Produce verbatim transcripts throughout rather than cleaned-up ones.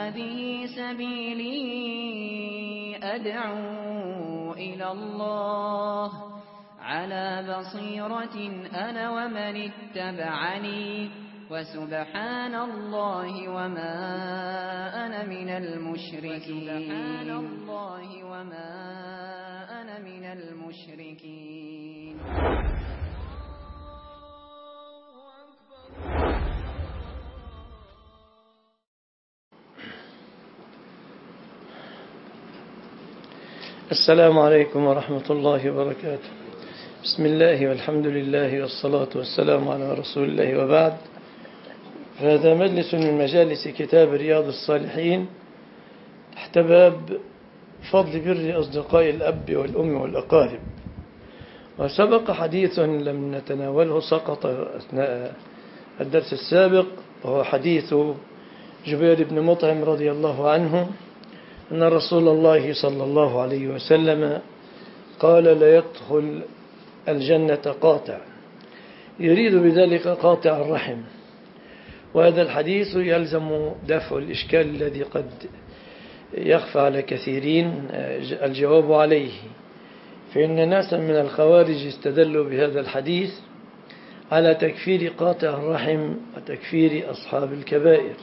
هذه سبيلي أدعو إلى الله على بصيرة أنا ومن اتبعني وسبحان الله وما أنا من المشركين وسبحان الله وما أنا من المشركين. السلام عليكم ورحمة الله وبركاته. بسم الله والحمد لله والصلاة والسلام على رسول الله وبعد. فهذا مجلس من مجالس كتاب رياض الصالحين تحت باب فضل بر أصدقاء الأب والأم والأقارب. وسبق حديث لم نتناوله سقط أثناء الدرس السابق، وهو حديث جبير بن مطعم رضي الله عنه أن رسول الله صلى الله عليه وسلم قال: لا يدخل الجنة قاطع، يريد بذلك قاطع الرحم. وهذا الحديث يلزم دفع الإشكال الذي قد يخفى على كثيرين الجواب عليه، فإن ناسا من الخوارج استدلوا بهذا الحديث على تكفير قاطع الرحم وتكفير أصحاب الكبائر،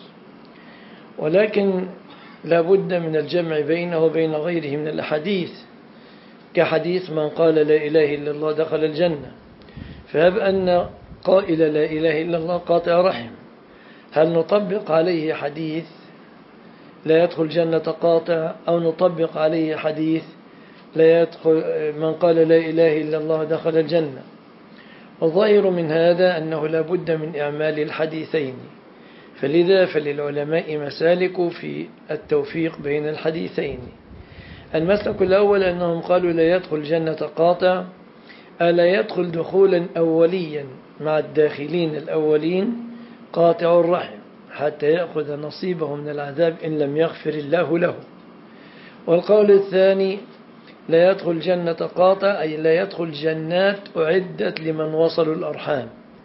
ولكن لا بد من الجمع بينه وبين غيره من الأحاديث، كحديث من قال لا إله إلا الله دخل الجنة. فهب أن قائل لا إله إلا الله قاطع رحم، هل نطبق عليه حديث لا يدخل جنة قاطع، أو نطبق عليه حديث لا يدخل من قال لا إله إلا الله دخل الجنة؟ والظاهر من هذا أنه لا بد من إعمال الحديثين، فلذا فللعلماء مسالك في التوفيق بين الحديثين. المسلك الأول أنهم قالوا لا يدخل جنة قاطع، ألا يدخل دخولا أوليا مع الداخلين الأولين قاطع الرحم حتى يأخذ نصيبه من العذاب إن لم يغفر الله له. والقول الثاني لا يدخل جنة قاطع أي لا يدخل جنات أعدت لمن وصلوا الأرحام،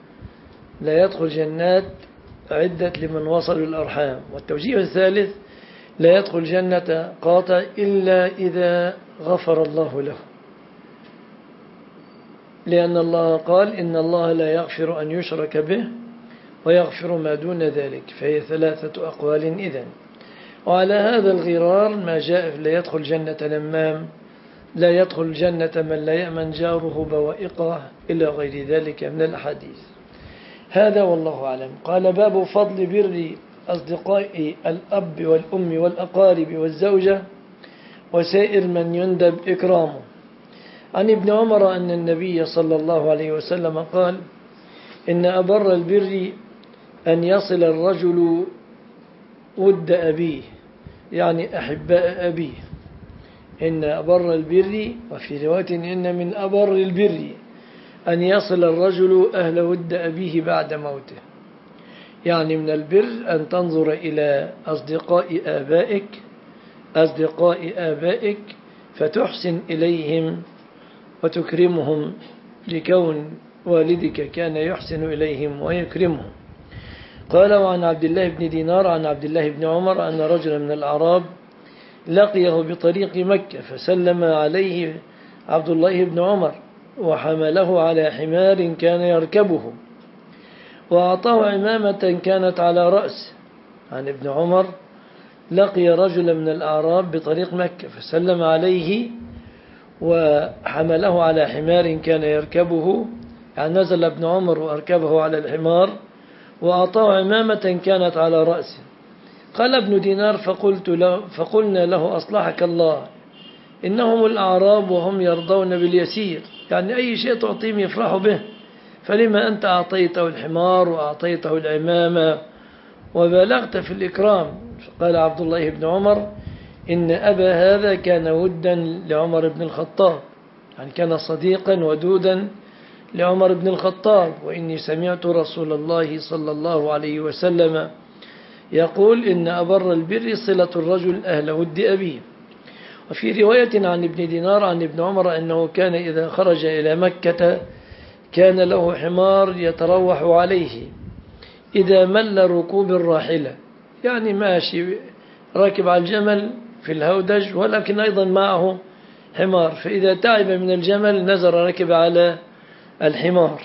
لا يدخل جنات أعدت لمن وصلوا الأرحام. والتوجيه الثالث لا يدخل جنة قاطع إلا إذا غفر الله له، لأن الله قال إن الله لا يغفر أن يشرك به ويغفر ما دون ذلك، فهي ثلاثة أقوال إذن. وعلى هذا الغرار ما جاء لا يدخل جنة نمام، لا يدخل جنة من لا يأمن جاره بوائقه، إلى غير ذلك من الأحاديث. هذا والله أعلم. قال: باب فضل بر أصدقاء الأب والأم والأقارب والزوجة وسائر من يندب إكرامه. عن ابن عمر أن النبي صلى الله عليه وسلم قال: إن أبر البر أن يصل الرجل ود أبيه، يعني أحباء أبيه. إن أبر البر، وفي رواية إن من أبر البر أن يصل الرجل أهل ود أبيه بعد موته. يعني من البر أن تنظر إلى أصدقاء آبائك أصدقاء آبائك فتحسن إليهم وتكرمهم، لكون والدك كان يحسن إليهم ويكرمهم. قال: وعن عبد الله بن دينار عن عبد الله بن عمر أن رجلا من الأعراب لقيه بطريق مكة فسلم عليه عبد الله بن عمر وحمله على حمار كان يركبه وأعطاه عمامة كانت على رأسه. عن ابن عمر لقي رجلا من الأعراب بطريق مكة فسلم عليه وحمله على حمار كان يركبه، يعني نزل ابن عمر وأركبه على الحمار وأعطاه عمامة كانت على رأسه. قال ابن دينار: فقلت له فقلنا له أصلحك الله، إنهم الأعراب وهم يرضون باليسير، يعني أي شيء تعطيهم يفرحوا به، فلما أنت أعطيته الحمار وأعطيته العمامة وبالغت في الإكرام؟ فقال عبد الله بن عمر: إن أبا هذا كان ودا لعمر بن الخطاب، يعني كان صديقا ودودا لعمر بن الخطاب، وإني سمعت رسول الله صلى الله عليه وسلم يقول: إن أبر البر صلة الرجل أهل ود أبيه. وفي رواية عن ابن دينار عن ابن عمر أنه كان إذا خرج إلى مكة كان له حمار يتروح عليه إذا مل ركوب الراحلة، يعني ماشي راكب على الجمل في الهودج ولكن أيضا معه حمار، فإذا تعب من الجمل نزل ركب على الحمار.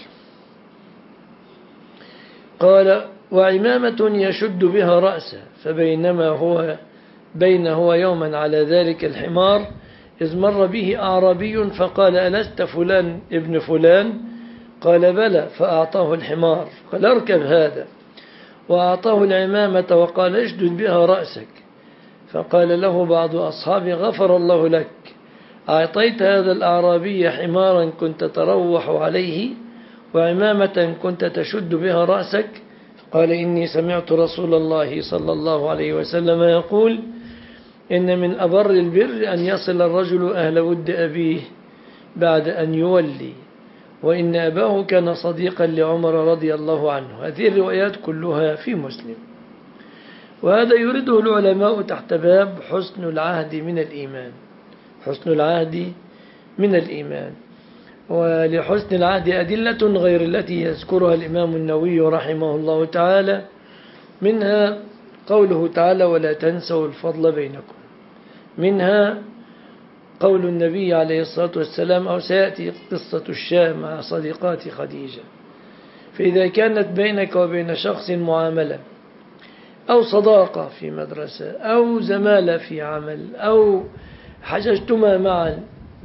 قال: وعمامة يشد بها رأسه، فبينما هو بين هو يوما على ذلك الحمار إذ مر به أعرابي فقال: ألست فلان ابن فلان؟ قال: بلى. فأعطاه الحمار، قال: اركب هذا. وأعطاه العمامة وقال: اشدد بها رأسك. فقال له بعض أصحابه: غفر الله لك، أعطيت هذا الأعرابي حمارا كنت تروح عليه وعمامة كنت تشد بها رأسك؟ قال: إني سمعت رسول الله صلى الله عليه وسلم يقول: إن من أبر البر أن يصل الرجل أهل ود أبيه بعد أن يولي، وإن أباه كان صديقا لعمر رضي الله عنه. هذه الروايات كلها في مسلم. وهذا يريده العلماء تحت باب حسن العهد من الإيمان. حسن العهد من الإيمان. ولحسن العهد أدلة غير التي يذكرها الإمام النووي رحمه الله تعالى، منها قوله تعالى: ولا تنسوا الفضل بينكم. منها قول النبي عليه الصلاة والسلام: أو سيأتي قصة الشاة مع صديقات خديجة. فإذا كانت بينك وبين شخص معاملة أو صداقة في مدرسة أو زمالة في عمل أو حججتما معا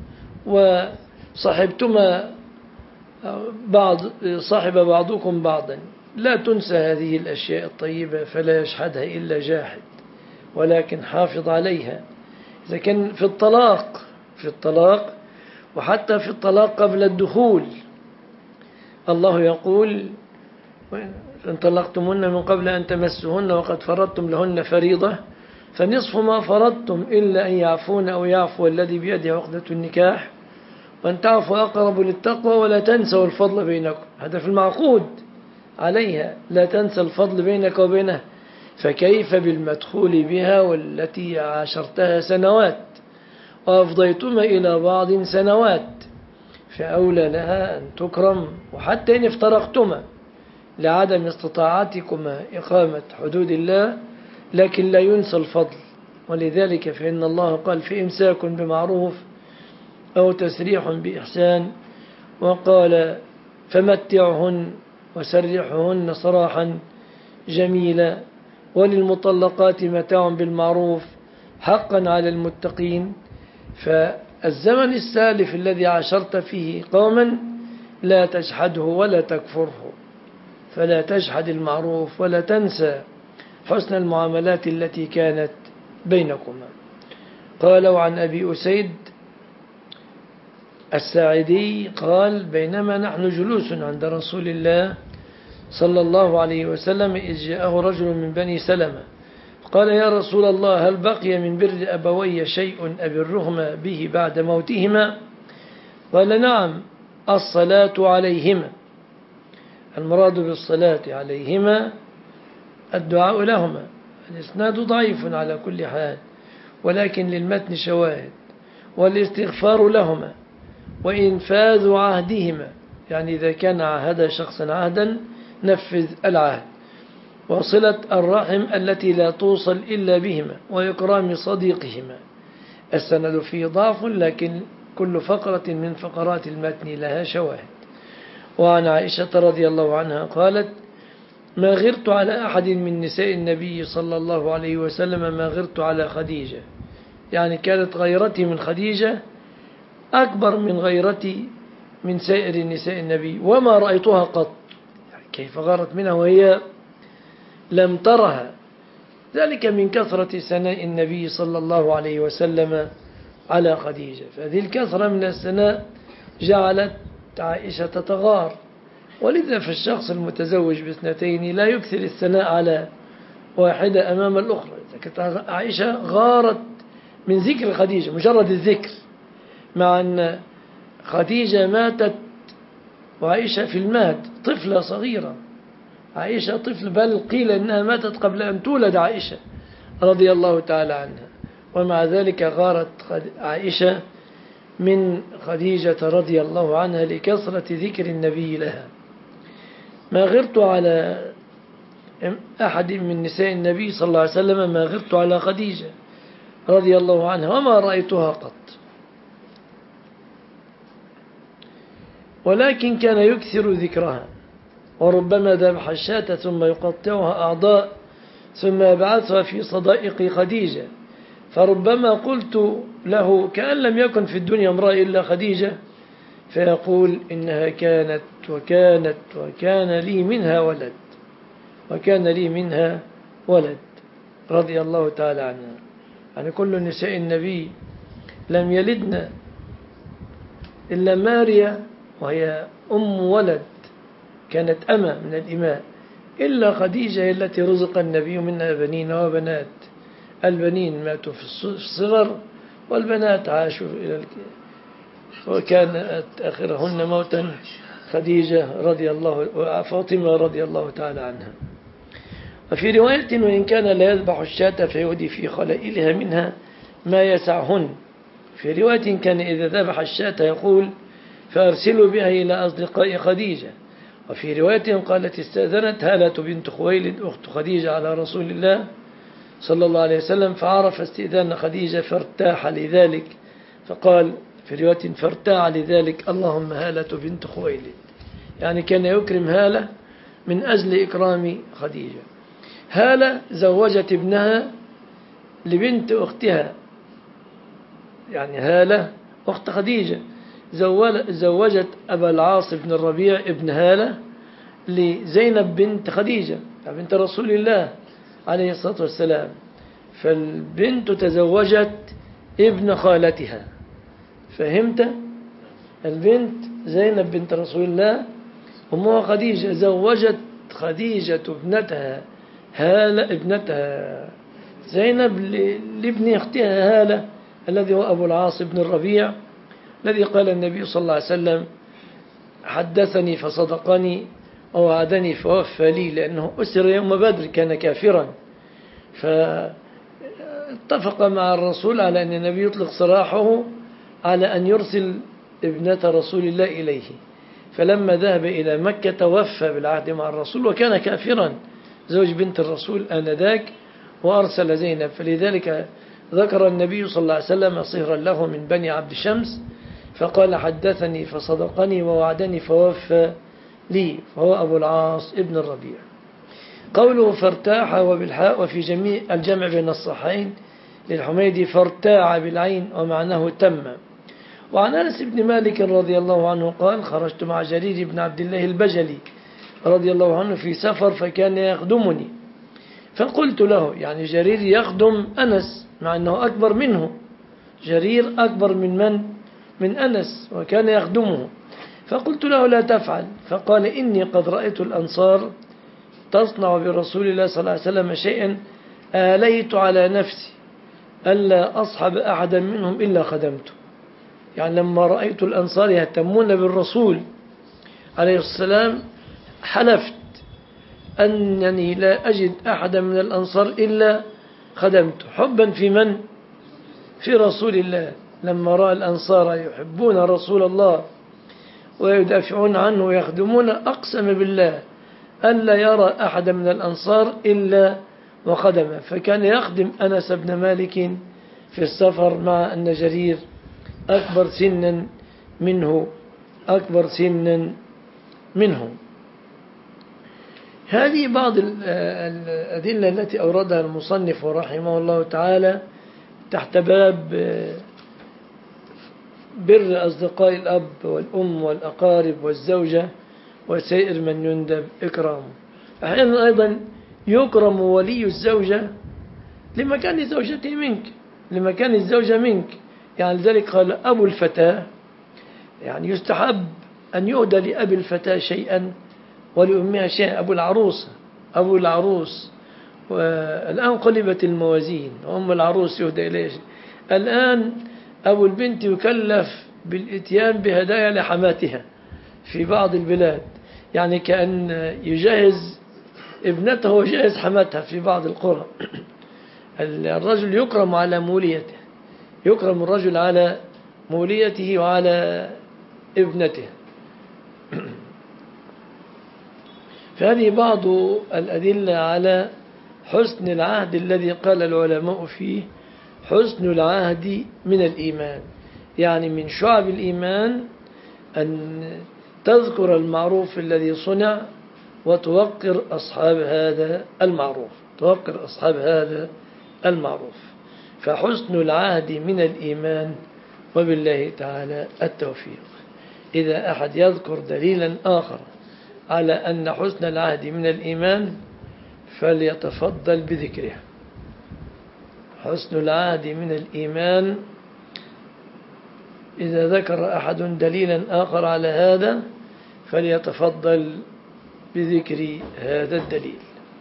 وصحبتما بعض صاحب بعضكم بعضا، لا تنسى هذه الأشياء الطيبة فلا يشهدها إلا جاحد، ولكن حافظ عليها. إذا كان في الطلاق في الطلاق وحتى في الطلاق قبل الدخول، الله يقول: إن طلقتموهن من قبل أن تمسوهن وقد فرضتم لهن فريضة فنصف ما فرضتم إلا أن يعفون أو يعفو الذي بيده عقدة النكاح وأن تعفوا أقرب للتقوى ولا تنسوا الفضل بينكم. هذا في المعقود عليها، لا تنسى الفضل بينك وبينها، فكيف بالمدخول بها والتي عاشرتها سنوات وأفضيتما إلى بعض سنوات؟ فأولى لها أن تكرم، وحتى إن افترقتما لعدم استطاعتكما إقامة حدود الله، لكن لا ينسى الفضل. ولذلك فإن الله قال: في إمساك بمعروف أو تسريح بإحسان، وقال: فمتعهن وسرحهن سراحا جميلا، وللمطلقات متاع بالمعروف حقا على المتقين. فالزمن السالف الذي عاشرت فيه قوما لا تجحده ولا تكفره، فلا تجحد المعروف ولا تنسى حسن المعاملات التي كانت بينكما. قالوا عن أبي أسيد الساعدي قال: بينما نحن جلوس عند رسول الله صلى الله عليه وسلم إذ جاءه رجل من بني سلمة قال: يا رسول الله، هل بقي من بر أبوي شيء أبرهما به بعد موتهما؟ قال: نعم، الصلاة عليهما. المراد بالصلاة عليهما الدعاء لهما. الإسناد ضعيف على كل حال، ولكن للمتن شواهد. والاستغفار لهما وإنفاذ عهدهما، يعني إذا كان عهد شخصا عهدا نفذ العهد. وصلة الرحم التي لا توصل إلا بهما، وإكرام صديقهما. السند فيه ضعف، لكن كل فقرة من فقرات المتن لها شواهد. وعن عائشة رضي الله عنها قالت: ما غرت على أحد من نساء النبي صلى الله عليه وسلم ما غرت على خديجة. يعني كانت غيرتي من خديجة أكبر من غيرتي من سائر نساء النبي، وما رأيتها قط. يعني كيف غارت منها وهي لم ترها؟ ذلك من كثرة ثناء النبي صلى الله عليه وسلم على خديجة. فهذه الكثرة من الثناء جعلت عائشة تغار. ولذا في الشخص المتزوج باثنتين لا يكثر الثناء على واحدة أمام الأخرى. عائشة غارت من ذكر خديجة، مجرد الذكر، مع أن خديجة ماتت وعائشة في المهد طفلة صغيرة. عائشة طفل، بل قيل أنها ماتت قبل أن تولد عائشة رضي الله تعالى عنها، ومع ذلك غارت عائشة من خديجة رضي الله عنها لكثرة ذكر النبي لها. ما غرت على أحد من نساء النبي صلى الله عليه وسلم ما غرت على خديجة رضي الله عنها وما رأيتها قط، ولكن كان يكثر ذكرها، وربما ذبح الشاة ثم يقطعها أعضاء ثم يبعثها في صدائق خديجة، فربما قلت له كأن لم يكن في الدنيا امرأة إلا خديجة، فيقول إنها كانت وكانت وكان لي منها ولد وكان لي منها ولد رضي الله تعالى عنها. يعني كل نساء النبي لم يلدن إلا ماريا وهي أم ولد كانت أمة من الإماء، إلا خديجة التي رزق النبي منها بنين وبنات. البنين ماتوا في الصغر والبنات عاشوا إلى الكبر، وكانت آخرهن موتا خديجة رضي الله فاطمة رضي الله تعالى عنها. وفي رواية وإن كان لا يذبح الشاة فيودي في خلائلها منها ما يسعهن. في رواية كان إذا ذبح الشاة يقول فأرسلوا بها إلى أصدقاء خديجة. وفي رواية قالت استأذنت هالة بنت خويلد أخت خديجة على رسول الله صلى الله عليه وسلم فعرف استئذان خديجة فارتاح لذلك، فقال في رواية فارتاح لذلك اللهم هالة بنت خويلد، يعني كان يكرم هالة من أجل إكرام خديجة. هالة زوجت ابنها لبنت أختها، يعني هالة أخت خديجة زوجت أبا العاص بن الربيع ابن هالة لزينب بنت خديجة بنت رسول الله عليه الصلاة والسلام، فالبنت تزوجت ابن خالتها. فهمت؟ البنت زينب بنت رسول الله أمها خديجة زوجت خديجة ابنتها هالة ابنتها زينب لابن اختها هالة الذي هو أبو العاص بن الربيع، الذي قال النبي صلى الله عليه وسلم حدثني فصدقني ووعدني فوفى لي، لأنه أسر يوم بدر كان كافرا، فاتفق مع الرسول على أن النبي يطلق سراحه على أن يرسل ابنة رسول الله إليه، فلما ذهب إلى مكة وفى بالعهد مع الرسول وكان كافرا زوج بنت الرسول آنذاك وأرسل زينب. فلذلك ذكر النبي صلى الله عليه وسلم صهرا له من بني عبد شمس فقال حدثني فصدقني ووعدني فوفى لي، فهو أبو العاص ابن الربيع. قوله فارتاح وبالحاء، وفي جميع الجمع بين الصحيحين للحميدي فارتاع بالعين ومعناه تم. وعن أنس بن مالك رضي الله عنه قال خرجت مع جرير بن عبد الله البجلي رضي الله عنه في سفر فكان يخدمني، فقلت له، يعني جرير يخدم أنس مع أنه أكبر منه، جرير أكبر من من؟ من أنس وكان يخدمه، فقلت له لا تفعل، فقال إني قد رأيت الأنصار تصنع برسول الله صلى الله عليه وسلم شيئا آليت على نفسي ألا أصحب أحدا منهم إلا خدمته. يعني لما رأيت الأنصار يهتمون بالرسول عليه السلام حلفت أنني لا أجد أحدا من الأنصار إلا خدمته، حبا في من؟ في رسول الله. لما رأى الأنصار يحبون رسول الله ويدافعون عنه ويخدمون أقسم بالله أن لا يرى أحدا من الأنصار إلا وخدمه، فكان يخدم أنس بن مالك في السفر مع أن جرير أكبر سنا منه أكبر سنا منه. هذه بعض الأدلة التي أوردها المصنف رحمه الله تعالى تحت باب بر أصدقاء الأب والأم والأقارب والزوجة وسائر من يندب إكرامه. أحيانا أيضا يكرم ولي الزوجة لمكان زوجته منك، لمكان الزوجة منك، يعني لذلك قال أبو الفتاة، يعني يستحب أن يهدى لأبي الفتاة شيئا ولأمها شيئا. أبو العروس أبو العروس والآن قلبت الموازين، وأم العروس يهدى إليه شيء. الآن أبو البنت يكلف بالإتيان بهدايا لحماتها في بعض البلاد، يعني كأن يجهز ابنته ويجهز حماتها في بعض القرى. الرجل يكرم على موليته، يكرم الرجل على موليته وعلى ابنته. فهذه بعض الأدلة على حسن العهد الذي قال العلماء فيه حسن العهد من الإيمان. يعني من شعب الإيمان أن تذكر المعروف الذي صنع وتوقر أصحاب هذا المعروف توقر أصحاب هذا المعروف. فحسن العهد من الإيمان، وبالله تعالى التوفيق. إذا أحد يذكر دليلا آخر على أن حسن العهد من الإيمان فليتفضل بذكره. حسن العهد من الإيمان، إذا ذكر أحد دليلا آخر على هذا فليتفضل بذكر هذا الدليل.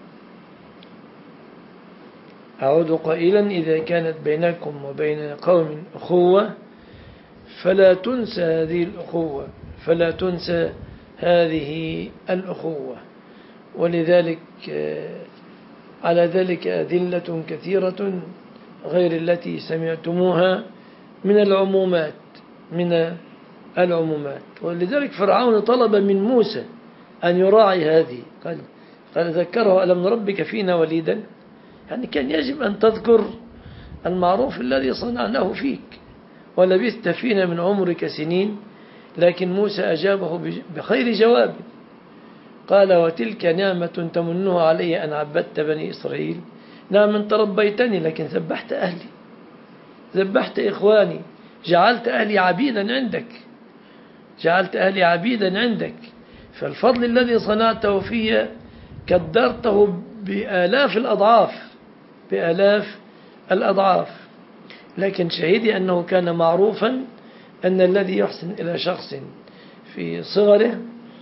أعود قائلا: إذا كانت بينكم وبين قوم أخوة فلا تنسى هذه الأخوة فلا تنسى هذه الأخوة. ولذلك على ذلك أدلة كثيرة غير التي سمعتموها من العمومات من العمومات ولذلك فرعون طلب من موسى أن يراعي هذه. قال, قال ذكره: ألم نربك فينا وليدا؟ يعني كان يجب أن تذكر المعروف الذي صنعناه فيك ولبثت فينا من عمرك سنين. لكن موسى أجابه بخير جواب، قال: وتلك نعمة تمنها علي أن عبدت بني إسرائيل. نعم أنت ربيتني، لكن ذبحت أهلي ذبحت إخواني، جعلت أهلي عبيدا عندك جعلت أهلي عبيدا عندك فالفضل الذي صنعته فيه كدرته بآلاف الأضعاف بآلاف الأضعاف. لكن شهدي أنه كان معروفا أن الذي يحسن إلى شخص في صغره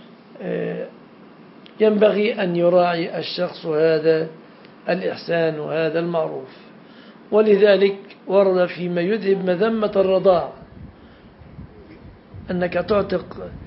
ينبغي أن يراعي الشخص هذا الإحسان وهذا المعروف. ولذلك ورد فيما يذهب مذمة الرضاع أنك تعتق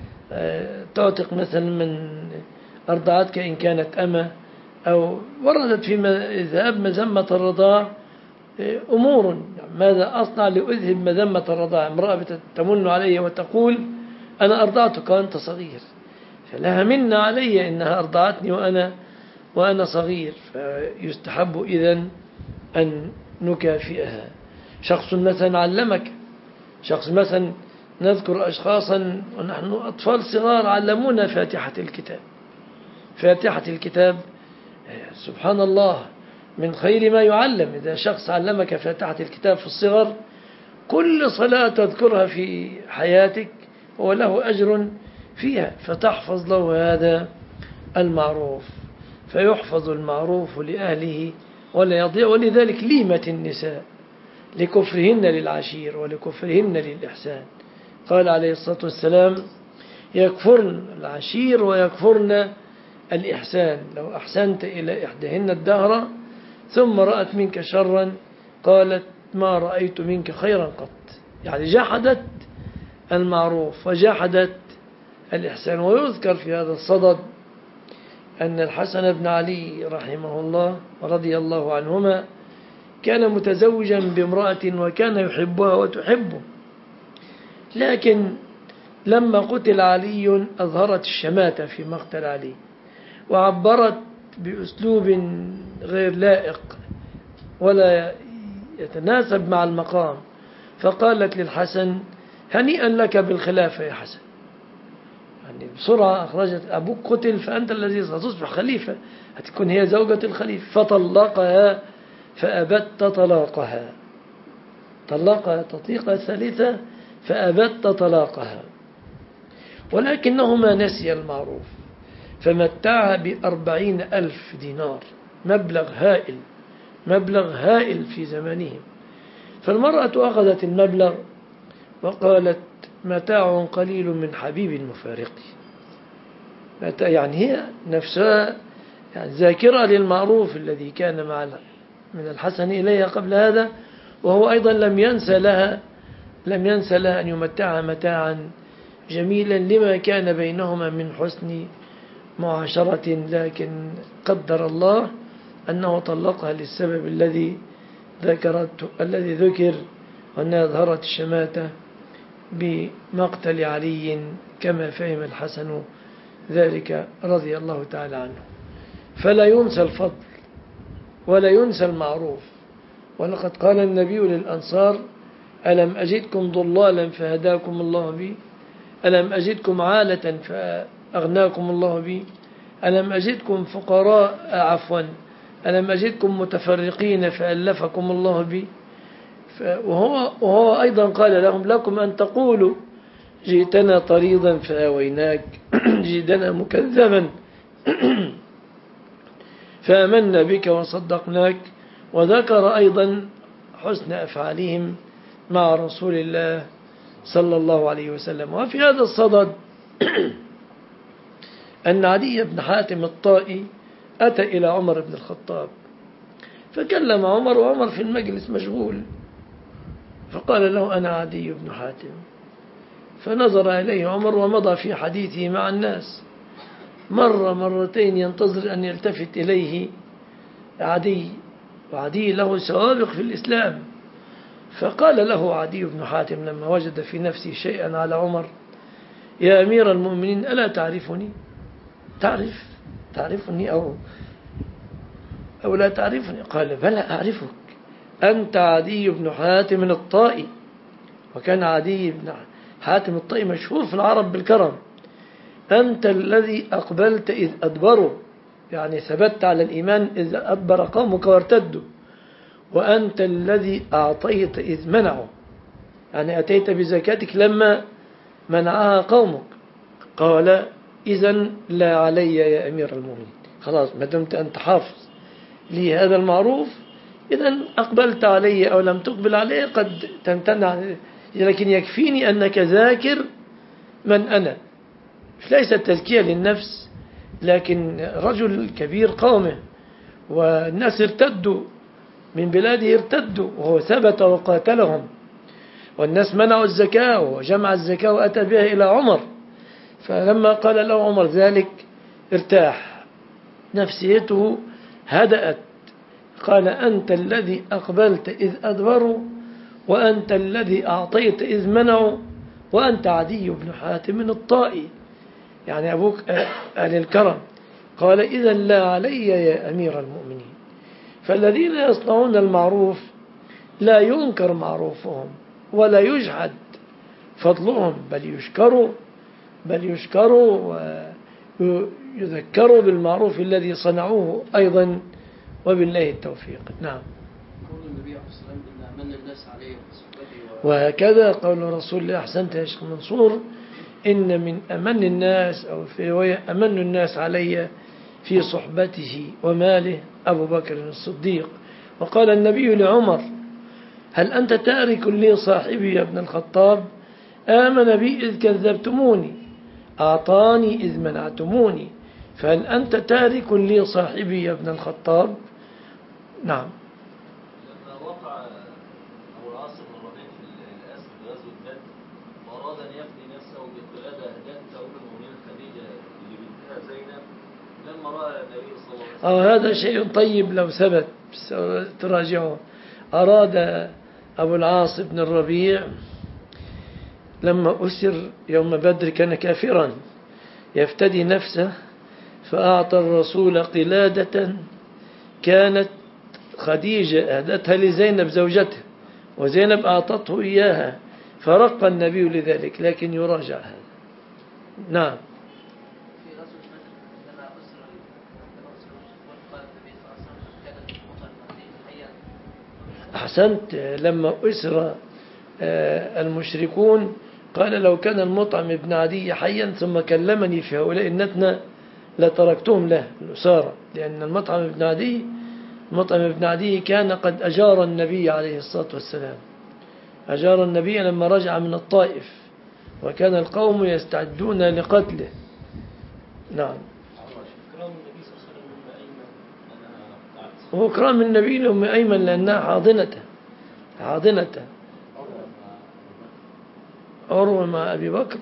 تعتق مثلا من أرضعتك إن كانت أمة، أو وردت في ذهاب مذمة الرضاع أمور. ماذا أصنع لأذهب مذمة الرضاع؟ امرأة تمن علي وتقول: أنا أرضعتك وأنت صغير، فلها من علي إنها أرضعتني وأنا وأنا صغير، فيستحب إذن أن نكافئها. شخص مثلا علمك شخص مثلا نذكر أشخاصا ونحن أطفال صغار علمونا فاتحة الكتاب فاتحة الكتاب سبحان الله من خير ما يعلم. إذا شخص علمك فاتحة الكتاب في الصغر، كل صلاة تذكرها في حياتك هو له أجر فيها، فتحفظ له هذا المعروف، فيحفظ المعروف لأهله ولا يضيع. ولذلك ليمة النساء لكفرهن للعشير ولكفرهن للإحسان. قال عليه الصلاة والسلام: يكفرن العشير ويكفرن الإحسان. لو أحسنت إلى إحداهن الدهر ثم رأت منك شرا قالت: ما رأيت منك خيرا قط. يعني جحدت المعروف وجحدت الإحسان. ويذكر في هذا الصدد أن الحسن بن علي رحمه الله ورضي الله عنهما كان متزوجا بامرأة وكان يحبها وتحبه، لكن لما قتل علي أظهرت الشماتة في مقتل علي وعبرت بأسلوب غير لائق ولا يتناسب مع المقام، فقالت للحسن: هنيئا لك بالخلافة يا حسن. يعني بسرعة أخرجت: أبوك قتل فأنت الذي ستصبح خليفة، هتكون هي زوجة الخليفة. فطلقها فأبت طلاقها طلقها تطليقة ثالثة فأبت طلاقها. ولكنهما نسي المعروف فمتعها بأربعين ألف دينار، مبلغ هائل مبلغ هائل في زمانهم. فالمرأة أخذت المبلغ وقالت: متاع قليل من حبيب مفارقي. يعني هي نفسها يعني ذاكرة للمعروف الذي كان مع من الحسن إليها قبل هذا، وهو أيضا لم ينسى لها لم ينسى لها أن يمتعها متاعا جميلا لما كان بينهما من حسن معاشرة. لكن قدر الله أنه طلقها للسبب الذي ذكرته الذي ذكر، وأنها أظهرت الشماتة بمقتل علي كما فهم الحسن ذلك رضي الله تعالى عنه. فلا ينسى الفضل ولا ينسى المعروف. ولقد قال النبي للأنصار: ألم أجدكم ضلالا فهداكم الله بي، ألم أجدكم عالة فأغناكم الله بي، ألم أجدكم فقراء عفوا ألم أجدكم متفرقين فألفكم الله بي. وهو, وهو أيضا قال لهم: لكم أن تقولوا جئتنا طريضا فآويناك، جئتنا مكذبا فآمنا بك وصدقناك. وذكر أيضا حسن أفعالهم مع رسول الله صلى الله عليه وسلم. وفي هذا الصدد أن عدي بن حاتم الطائي أتى إلى عمر بن الخطاب فكلم عمر، وعمر في المجلس مشغول، فقال له: أنا عدي بن حاتم. فنظر إليه عمر ومضى في حديثه مع الناس. مر مرتين ينتظر أن يلتفت إليه عدي، وعدي له سوابق في الإسلام. فقال له عدي بن حاتم لما وجد في نفسه شيئا على عمر: يا أمير المؤمنين، ألا تعرفني؟ تعرف تعرفني أو أو لا تعرفني؟ قال: بلى أعرفك، أنت عدي بن حاتم الطائي. وكان عدي بن حاتم الطائي مشهور في العرب بالكرم. أنت الذي أقبلت إذ أدبروا، يعني ثبت على الإيمان إذ أدبر قومك وارتدوا، وأنت الذي أعطيت إذ منعوا، يعني أتيت بزكاتك لما منعها قومك. قال: إذن لا علي يا أمير المؤمنين، خلاص ما دمت أنت حافظ لي هذا المعروف، إذن أقبلت علي أو لم تقبل علي قد تمتنع، لكن يكفيني أنك ذاكر من أنا. ليس التزكية للنفس، لكن رجل كبير قومه والناس ارتدوا من بلاده، ارتدوا وهو ثبت وقاتلهم، والناس منعوا الزكاة وجمع الزكاة وأتى بها إلى عمر. فلما قال له عمر ذلك ارتاح، نفسيته هدأت. قال: أنت الذي أقبلت إذ أدبروا، وأنت الذي أعطيت إذ منعوا، وأنت عدي بن حاتم الطائي، يعني أبوك أهل الكرم. قال: إذا لا علي يا أمير المؤمنين. فالذين يصنعون المعروف لا ينكر معروفهم ولا يجحد فضلهم، بل يشكروا بل يشكروا ويذكروا بالمعروف الذي صنعوه أيضا، وبالله التوفيق. نعم. قول النبي عليه الصلاة والسلام: إن أمن الناس عليه وهكذا قول رسول الله: أحسنت يا شيخ منصور، إن من أمن الناس أو في رواية أمن الناس علي في صحبته وماله أبو بكر الصديق. وقال النبي لعمر: هل أنت تارك لي صاحبي يا ابن الخطاب؟ آمن بي إذ كذبتموني، أعطاني إذ منعتموني، فهل أنت تارك لي صاحبي يا ابن الخطاب؟ نعم. لما وقع أبو العاص بن الربيع في الأسر في غزوة بدر وأراد أن يفدي نفسه بقلادة أهدته أم المؤمنين خديجة لبنتها زينب، لما رأى النبي صلى الله عليه وسلم آه هذا شيء طيب لو ثبت تراجعه. أراد أبو العاص بن الربيع لما أسر يوم بدر كان كافرا يفتدي نفسه، فأعطى الرسول قلادة كانت خديجة أهدتها لزينب زوجته، وزينب أعطته إياها، فرق النبي لذلك، لكن يراجع هذا. نعم. أحسنت. لما أسر المشركون قال: لو كان المطعم ابن عدي حيا ثم كلمني في هؤلاء النتنة لتركتهم له الأسارة، لأن المطعم ابن عدي المطعم ابن عدي كان قد أجار النبي عليه الصلاة والسلام، أجار النبي لما رجع من الطائف، وكان القوم يستعدون لقتله. نعم. هو كرام النبي لأم أيمن لأنها حاضنته حاضنته عروة مع أبي بكر.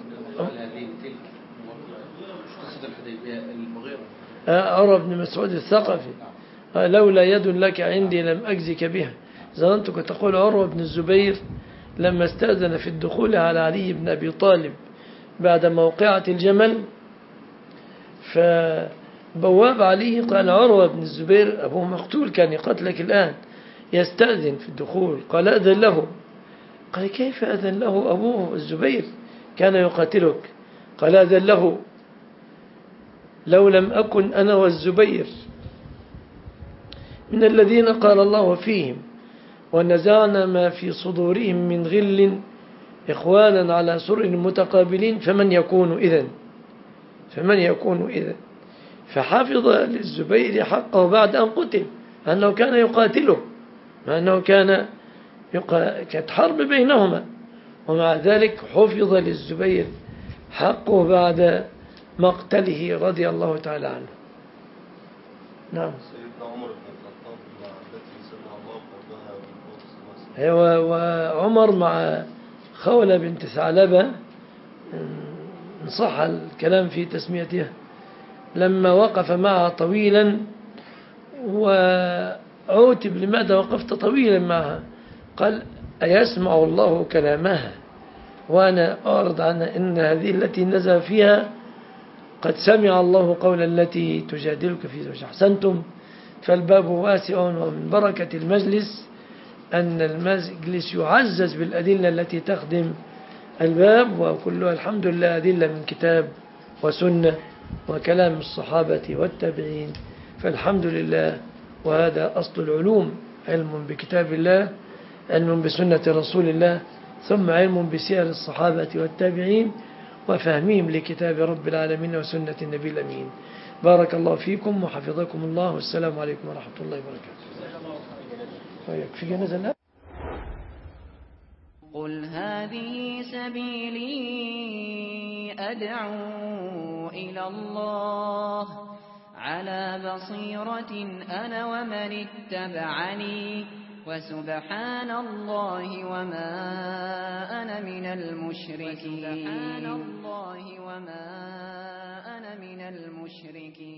عروة بن مسعود الثقفي: لولا يد لك عندي لم أجزك بها. ظننتك تقول عروة بن الزبير لما استأذن في الدخول على علي بن أبي طالب بعد موقعة الجمل، فبواب عليه قال عروة بن الزبير أبوه مقتول كان يقتلك الآن يستأذن في الدخول، قال أذن له. قال كيف أذن له أبوه الزبير كان يقاتلك؟ قال أذن له لو لم أكن أنا والزبير من الذين قال الله فيهم ونزعنا ما في صدورهم من غل إخوانا على سرر متقابلين فمن يكون إذن فمن يكون إذن فحفظ للزبير حقه بعد أن قتل، أنه كان يقاتله، مع أنه كان يقا... كانت حرب بينهما، ومع ذلك حفظ للزبير حقه بعد مقتله رضي الله تعالى عنه. نعم. سيدنا عمر بن الخطاب مع التي سمع الله قولها بالقدس. وعمر مع خولة بنت ثعلبة إن صح الكلام في تسميتها، لما وقف معها طويلا وعوتب لماذا وقفت طويلا معها، قال أيسمع الله كلامها وأنا أعرض عنها إن هذه التي نزل فيها قد سمع الله قول التي تجادلك في زوجها. أحسنتم، فالباب واسع، ومن بركة المجلس أن المجلس يعزز بالأدلة التي تخدم الباب، وكلها الحمد لله أدلة من كتاب وسنة وكلام الصحابة والتابعين، فالحمد لله. وهذا أصل العلوم، علم بكتاب الله، علم بسنة رسول الله، ثم علم بسير الصحابة والتابعين وفهمهم لكتاب رب العالمين وسنة النبي الأمين. بارك الله فيكم وحفظكم الله، والسلام عليكم ورحمة الله وبركاته. في جنازة. قل هذه سبيلي أدعو إلى الله على بصيرة أنا ومن اتبعني وسبحان الله وما أنا من المشركين.